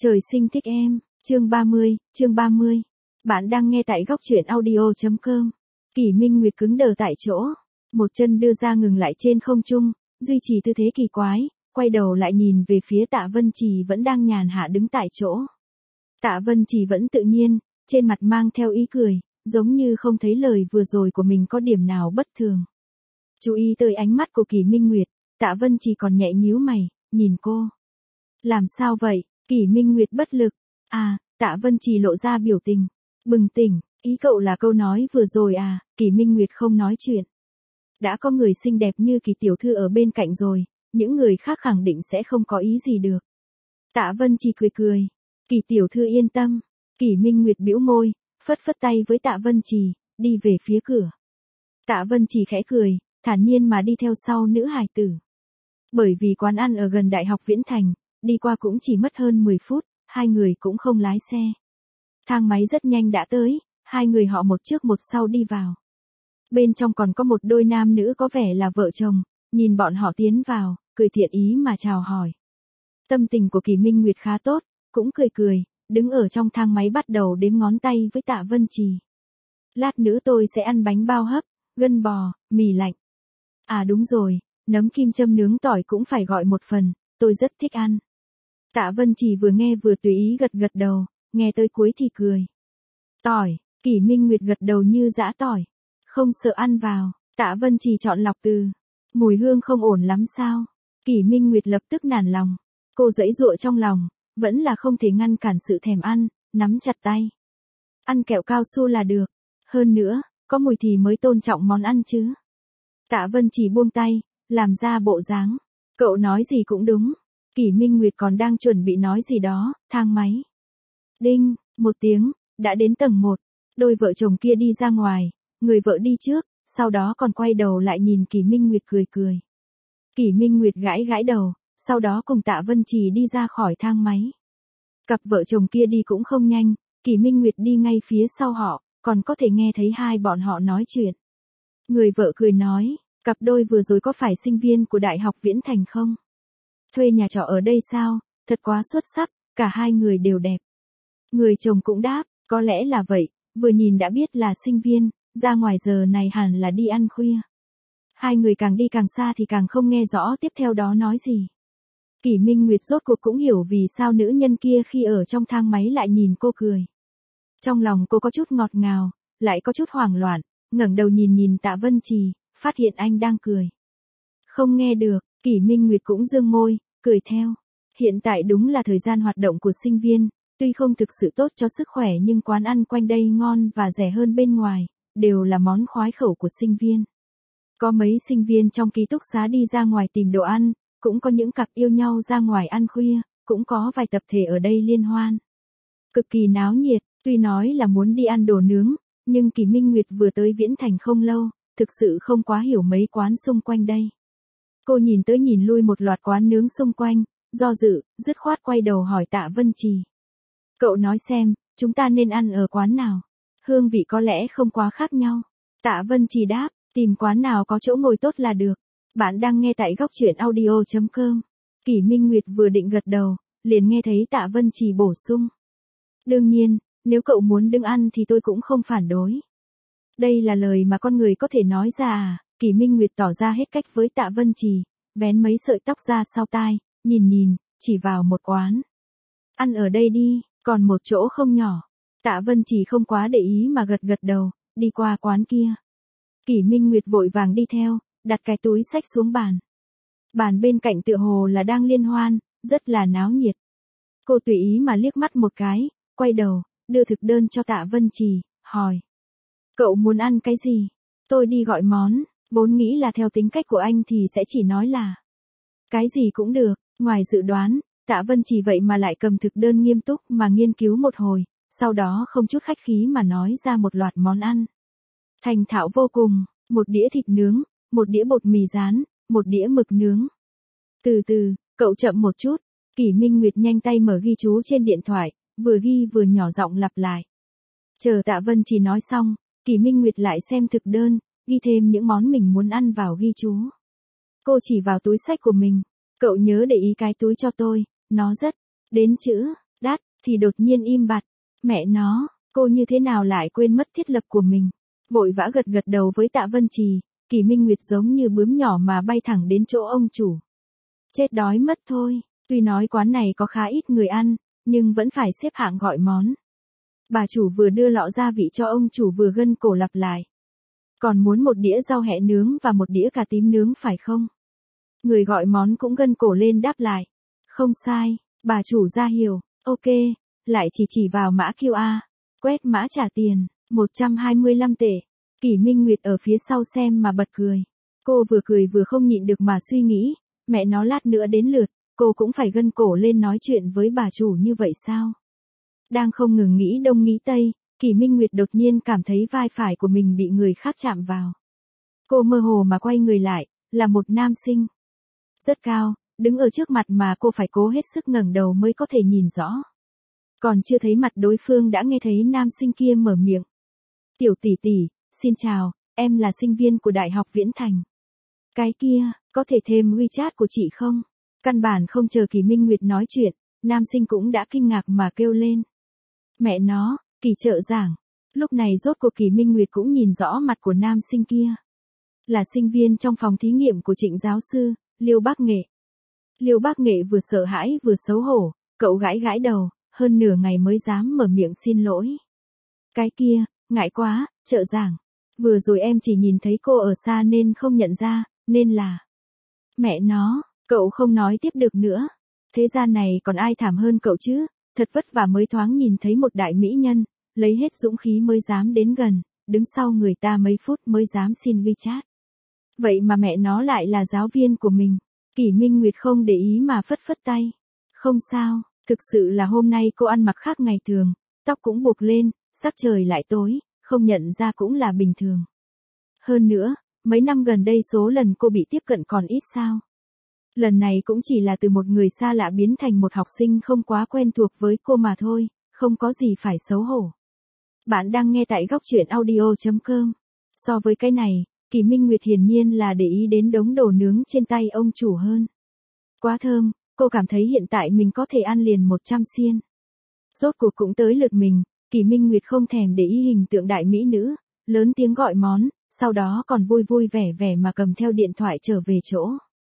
Trời sinh thích em, chương 30. Bạn đang nghe tại góc truyện audio.com. Kỷ Minh Nguyệt cứng đờ tại chỗ, một chân đưa ra ngừng lại trên không trung, duy trì tư thế kỳ quái, quay đầu lại nhìn về phía Tạ Vân Trì vẫn đang nhàn hạ đứng tại chỗ. Tạ Vân Trì vẫn tự nhiên, trên mặt mang theo ý cười, giống như không thấy lời vừa rồi của mình có điểm nào bất thường. Chú ý tới ánh mắt của Kỷ Minh Nguyệt, Tạ Vân Trì còn nhẹ nhíu mày, nhìn cô. Làm sao vậy? Kỷ Minh Nguyệt bất lực. À, Tạ Vân Trì lộ ra biểu tình. Bừng tỉnh, ý cậu là câu nói vừa rồi à? Kỷ Minh Nguyệt không nói chuyện. Đã có người xinh đẹp như Kỷ tiểu thư ở bên cạnh rồi, những người khác khẳng định sẽ không có ý gì được. Tạ Vân Trì cười cười. Kỷ tiểu thư yên tâm. Kỷ Minh Nguyệt bĩu môi, phất phất tay với Tạ Vân Trì, đi về phía cửa. Tạ Vân Trì khẽ cười, thản nhiên mà đi theo sau nữ hài tử. Bởi vì quán ăn ở gần Đại học Viễn Thành, đi qua cũng chỉ mất hơn 10 phút, hai người cũng không lái xe. Thang máy rất nhanh đã tới, hai người họ một trước một sau đi vào. Bên trong còn có một đôi nam nữ có vẻ là vợ chồng, nhìn bọn họ tiến vào, cười thiện ý mà chào hỏi. Tâm tình của Kỷ Minh Nguyệt khá tốt, cũng cười cười, đứng ở trong thang máy bắt đầu đếm ngón tay với Tạ Vân Trì. Lát nữa tôi sẽ ăn bánh bao hấp, gân bò, mì lạnh. À đúng rồi, nấm kim châm nướng tỏi cũng phải gọi một phần, tôi rất thích ăn. Tạ Vân Trì vừa nghe vừa tùy ý gật gật đầu, nghe tới cuối thì cười. Tỏi, Kỷ Minh Nguyệt gật đầu như giã tỏi. Không sợ ăn vào, Tạ Vân Trì chọn lọc từ. Mùi hương không ổn lắm sao? Kỷ Minh Nguyệt lập tức nản lòng. Cô giãy giụa trong lòng, vẫn là không thể ngăn cản sự thèm ăn, nắm chặt tay. Ăn kẹo cao su là được. Hơn nữa, có mùi thì mới tôn trọng món ăn chứ. Tạ Vân Trì buông tay, làm ra bộ dáng. Cậu nói gì cũng đúng. Kỷ Minh Nguyệt còn đang chuẩn bị nói gì đó, thang máy. Đinh, một tiếng, đã đến tầng 1. Đôi vợ chồng kia đi ra ngoài, người vợ đi trước, sau đó còn quay đầu lại nhìn Kỷ Minh Nguyệt cười cười. Kỷ Minh Nguyệt gãi gãi đầu, sau đó cùng Tạ Vân Trì đi ra khỏi thang máy. Cặp vợ chồng kia đi cũng không nhanh, Kỷ Minh Nguyệt đi ngay phía sau họ, còn có thể nghe thấy hai bọn họ nói chuyện. Người vợ cười nói, cặp đôi vừa rồi có phải sinh viên của Đại học Viễn Thành không? Thuê nhà trọ ở đây sao? Thật quá xuất sắc, cả hai người đều đẹp. Người chồng cũng đáp, có lẽ là vậy, vừa nhìn đã biết là sinh viên, ra ngoài giờ này hẳn là đi ăn khuya. Hai người càng đi càng xa thì càng không nghe rõ tiếp theo đó nói gì. Kỷ Minh Nguyệt rốt cuộc cũng hiểu vì sao nữ nhân kia khi ở trong thang máy lại nhìn cô cười. Trong lòng cô có chút ngọt ngào, lại có chút hoảng loạn, ngẩng đầu nhìn Tạ Vân Trì, phát hiện anh đang cười. Không nghe được, Kỷ Minh Nguyệt cũng dương môi, cười theo. Hiện tại đúng là thời gian hoạt động của sinh viên, tuy không thực sự tốt cho sức khỏe nhưng quán ăn quanh đây ngon và rẻ hơn bên ngoài, đều là món khoái khẩu của sinh viên. Có mấy sinh viên trong ký túc xá đi ra ngoài tìm đồ ăn, cũng có những cặp yêu nhau ra ngoài ăn khuya, cũng có vài tập thể ở đây liên hoan. Cực kỳ náo nhiệt, tuy nói là muốn đi ăn đồ nướng, nhưng Kỷ Minh Nguyệt vừa tới Viễn Thành không lâu, thực sự không quá hiểu mấy quán xung quanh đây. Cô nhìn tới nhìn lui một loạt quán nướng xung quanh, do dự, dứt khoát quay đầu hỏi Tạ Vân Trì. Cậu nói xem, chúng ta nên ăn ở quán nào? Hương vị có lẽ không quá khác nhau. Tạ Vân Trì đáp, tìm quán nào có chỗ ngồi tốt là được. Bạn đang nghe tại góc truyện audio.com. Kỷ Minh Nguyệt vừa định gật đầu, liền nghe thấy Tạ Vân Trì bổ sung. Đương nhiên, nếu cậu muốn đứng ăn thì tôi cũng không phản đối. Đây là lời mà con người có thể nói ra à? Kỷ Minh Nguyệt tỏ ra hết cách với Tạ Vân Trì, vén mấy sợi tóc ra sau tai, nhìn, chỉ vào một quán. Ăn ở đây đi, còn một chỗ không nhỏ. Tạ Vân Trì không quá để ý mà gật gật đầu, đi qua quán kia. Kỷ Minh Nguyệt vội vàng đi theo, đặt cái túi xách xuống bàn. Bàn bên cạnh tựa hồ là đang liên hoan, rất là náo nhiệt. Cô tùy ý mà liếc mắt một cái, quay đầu, đưa thực đơn cho Tạ Vân Trì, hỏi. Cậu muốn ăn cái gì? Tôi đi gọi món, vốn nghĩ là theo tính cách của anh thì sẽ chỉ nói là. Cái gì cũng được, ngoài dự đoán, Tạ Vân Trì vậy mà lại cầm thực đơn nghiêm túc mà nghiên cứu một hồi, sau đó không chút khách khí mà nói ra một loạt món ăn. Thành thạo vô cùng, một đĩa thịt nướng, một đĩa bột mì rán, một đĩa mực nướng. Từ từ, cậu chậm một chút. Kỷ Minh Nguyệt nhanh tay mở ghi chú trên điện thoại, vừa ghi vừa nhỏ giọng lặp lại. Chờ Tạ Vân Trì nói xong, Kỷ Minh Nguyệt lại xem thực đơn, ghi thêm những món mình muốn ăn vào ghi chú. Cô chỉ vào túi xách của mình. Cậu nhớ để ý cái túi cho tôi, nó rất, đến chữ, đắt, thì đột nhiên im bặt. Mẹ nó, cô như thế nào lại quên mất thiết lập của mình. Vội vã gật gật đầu với Tạ Vân Trì, Kỷ Minh Nguyệt giống như bướm nhỏ mà bay thẳng đến chỗ ông chủ. Chết đói mất thôi, tuy nói quán này có khá ít người ăn, nhưng vẫn phải xếp hạng gọi món. Bà chủ vừa đưa lọ gia vị cho ông chủ vừa gân cổ lặp lại. Còn muốn một đĩa rau hẹ nướng và một đĩa cà tím nướng phải không? Người gọi món cũng gân cổ lên đáp lại. Không sai, bà chủ ra hiểu, ok, lại chỉ vào mã QR. Quét mã trả tiền, 125 tệ. Kỷ Minh Nguyệt ở phía sau xem mà bật cười. Cô vừa cười vừa không nhịn được mà suy nghĩ, mẹ nó lát nữa đến lượt, cô cũng phải gân cổ lên nói chuyện với bà chủ như vậy sao? Đang không ngừng nghĩ đông nghĩ tây, Kỷ Minh Nguyệt đột nhiên cảm thấy vai phải của mình bị người khác chạm vào. Cô mơ hồ mà quay người lại, là một nam sinh. Rất cao, đứng ở trước mặt mà cô phải cố hết sức ngẩng đầu mới có thể nhìn rõ. Còn chưa thấy mặt đối phương đã nghe thấy nam sinh kia mở miệng. Tiểu tỷ tỷ, xin chào, em là sinh viên của Đại học Viễn Thành. Cái kia, có thể thêm WeChat của chị không? Căn bản không chờ Kỷ Minh Nguyệt nói chuyện, nam sinh cũng đã kinh ngạc mà kêu lên. Mẹ nó, Kỷ trợ giảng. Lúc này rốt cuộc Kỷ Minh Nguyệt cũng nhìn rõ mặt của nam sinh kia. Là sinh viên trong phòng thí nghiệm của Trịnh giáo sư, Liêu Bác Nghệ. Liêu Bác Nghệ vừa sợ hãi vừa xấu hổ, cậu gãi gãi đầu, hơn nửa ngày mới dám mở miệng xin lỗi. Cái kia, ngại quá, trợ giảng. Vừa rồi em chỉ nhìn thấy cô ở xa nên không nhận ra, nên là... Mẹ nó, cậu không nói tiếp được nữa. Thế gian này còn ai thảm hơn cậu chứ, thật vất vả mới thoáng nhìn thấy một đại mỹ nhân, lấy hết dũng khí mới dám đến gần, đứng sau người ta mấy phút mới dám xin WeChat. Vậy mà mẹ nó lại là giáo viên của mình. Kỷ Minh Nguyệt không để ý mà phất phất tay. Không sao, thực sự là hôm nay cô ăn mặc khác ngày thường, tóc cũng buộc lên, sắc trời lại tối, không nhận ra cũng là bình thường. Hơn nữa, mấy năm gần đây số lần cô bị tiếp cận còn ít sao. Lần này cũng chỉ là từ một người xa lạ biến thành một học sinh không quá quen thuộc với cô mà thôi, không có gì phải xấu hổ. Bạn đang nghe tại góc truyện audio.com. So với cái này, Kỷ Minh Nguyệt hiển nhiên là để ý đến đống đồ nướng trên tay ông chủ hơn. Quá thơm, cô cảm thấy hiện tại mình có thể ăn liền 100 xiên. Rốt cuộc cũng tới lượt mình, Kỷ Minh Nguyệt không thèm để ý hình tượng đại mỹ nữ, lớn tiếng gọi món, sau đó còn vui vui vẻ vẻ mà cầm theo điện thoại trở về chỗ.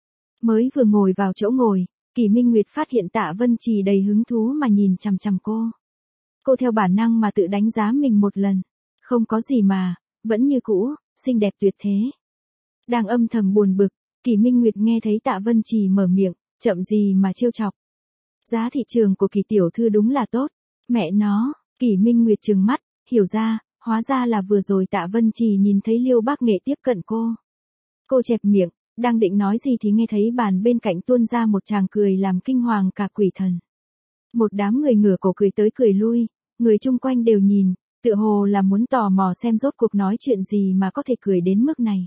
Mới vừa ngồi vào chỗ ngồi, Kỷ Minh Nguyệt phát hiện Tạ Vân Trì đầy hứng thú mà nhìn chằm chằm cô. Cô theo bản năng mà tự đánh giá mình một lần. Không có gì mà, vẫn như cũ, xinh đẹp tuyệt thế. Đang âm thầm buồn bực, Kỷ Minh Nguyệt nghe thấy Tạ Vân Trì mở miệng, chậm gì mà trêu chọc. Giá thị trường của Kỷ tiểu thư đúng là tốt. Mẹ nó, Kỷ Minh Nguyệt trừng mắt, hiểu ra, hóa ra là vừa rồi Tạ Vân Trì nhìn thấy Liêu Bác Nghệ tiếp cận cô. Cô chẹp miệng, đang định nói gì thì nghe thấy bàn bên cạnh tuôn ra một tràng cười làm kinh hoàng cả quỷ thần. Một đám người ngửa cổ cười tới cười lui, người chung quanh đều nhìn, tựa hồ là muốn tò mò xem rốt cuộc nói chuyện gì mà có thể cười đến mức này.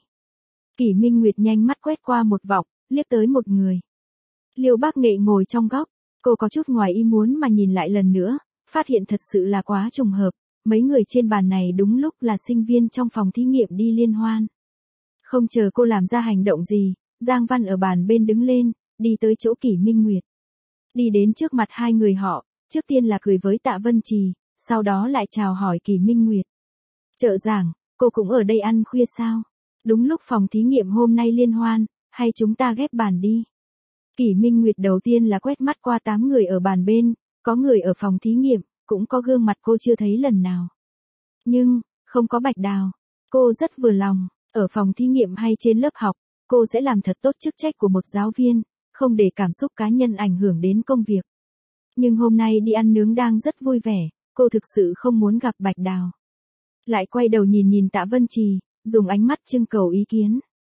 Kỷ Minh Nguyệt nhanh mắt quét qua một vòng, liếc tới một người. Liêu Bác Nghệ ngồi trong góc, cô có chút ngoài ý muốn mà nhìn lại lần nữa, phát hiện thật sự là quá trùng hợp, mấy người trên bàn này đúng lúc là sinh viên trong phòng thí nghiệm đi liên hoan. Không chờ cô làm ra hành động gì, Giang Văn ở bàn bên đứng lên, đi tới chỗ Kỷ Minh Nguyệt. Đi đến trước mặt hai người họ, trước tiên là cười với Tạ Vân Trì, sau đó lại chào hỏi Kỷ Minh Nguyệt. Trợ giảng, cô cũng ở đây ăn khuya sao? Đúng lúc phòng thí nghiệm hôm nay liên hoan, hay chúng ta ghép bàn đi? Kỷ Minh Nguyệt đầu tiên là quét mắt qua 8 người ở bàn bên, có người ở phòng thí nghiệm, cũng có gương mặt cô chưa thấy lần nào. Nhưng, không có Bạch Đào. Cô rất vừa lòng, ở phòng thí nghiệm hay trên lớp học, cô sẽ làm thật tốt chức trách của một giáo viên, không để cảm xúc cá nhân ảnh hưởng đến công việc. Nhưng hôm nay đi ăn nướng đang rất vui vẻ, cô thực sự không muốn gặp Bạch Đào. Lại quay đầu nhìn Tạ Vân Trì, dùng ánh mắt trưng cầu ý kiến.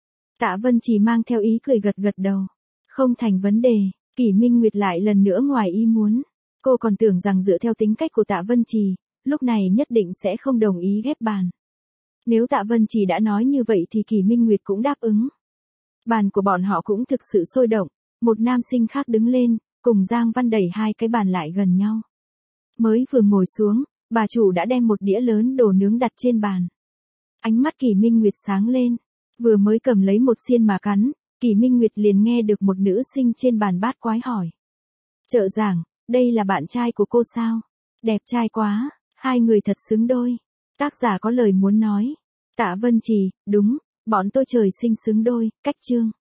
Tạ Vân Trì mang theo ý cười gật gật đầu. Không thành vấn đề, Kỷ Minh Nguyệt lại lần nữa ngoài ý muốn. Cô còn tưởng rằng dựa theo tính cách của Tạ Vân Trì, lúc này nhất định sẽ không đồng ý ghép bàn. Nếu Tạ Vân Trì đã nói như vậy thì Kỷ Minh Nguyệt cũng đáp ứng. Bàn của bọn họ cũng thực sự sôi động, một nam sinh khác đứng lên, cùng Giang Văn đẩy hai cái bàn lại gần nhau. Mới vừa ngồi xuống, bà chủ đã đem một đĩa lớn đồ nướng đặt trên bàn. Ánh mắt Kỷ Minh Nguyệt sáng lên, vừa mới cầm lấy một xiên mà cắn, Kỷ Minh Nguyệt liền nghe được một nữ sinh trên bàn bát quái hỏi. Trợ giảng, đây là bạn trai của cô sao? Đẹp trai quá, hai người thật xứng đôi. Tác giả có lời muốn nói. Tạ Vân Trì, đúng, bọn tôi trời sinh xứng đôi, cách chương.